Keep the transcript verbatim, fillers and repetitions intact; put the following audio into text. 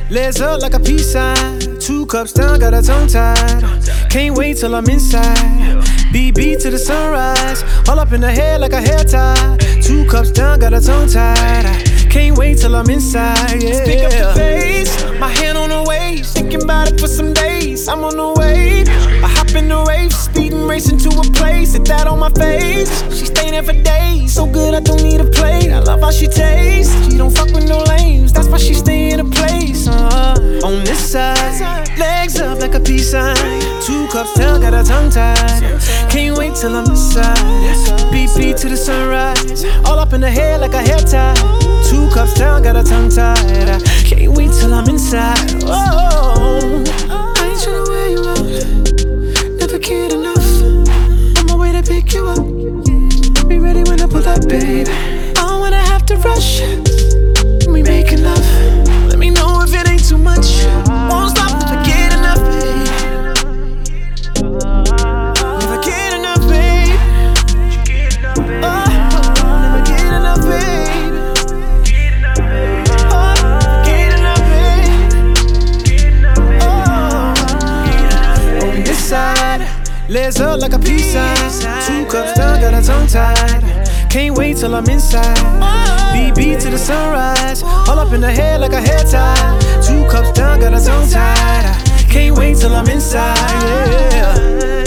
Legs up like a peace sign. Two cups down, got a tongue tied. Can't wait till I'm inside. B B to the sunrise. All up in the head like a hair tie. Two cups down, got a tongue tied. I can't wait till I'm inside. Yeah. Pick up the pace, my hand on the waist. Thinking about it for some days. I'm on the way. I hop in the rave, speeding, racing to a place. Hit that on my face. She stay there for days. So good, I don't need a plate. I love how she tastes. She don't fuck with no lames. That's why she stay in a place. Uh, on this side, legs up like a peace sign. Two cups down, got a tongue tied. Can't wait till I'm inside. B B to the sunrise. All up in the head like a hair tie. Two cups down, got a tongue tied. I can't wait till I'm inside. Oh, I ain't tryna wear you out. Never cared enough. On my way to pick you up. Be ready when I pull up, babe. I don't wanna have to rush. We making love. Let me know if it ain't too much. Won't stop, never get enough, babe. Never get enough, babe. Oh, never get enough, babe. Oh, get enough, babe. Oh, on this side, legs up like a peace sign. Two cups down, got a tongue tied. Can't wait till I'm inside. B B to the sunrise. All up in the head like a hair tie. Two cups down, got a tongue tied. I can't wait till I'm inside. Yeah.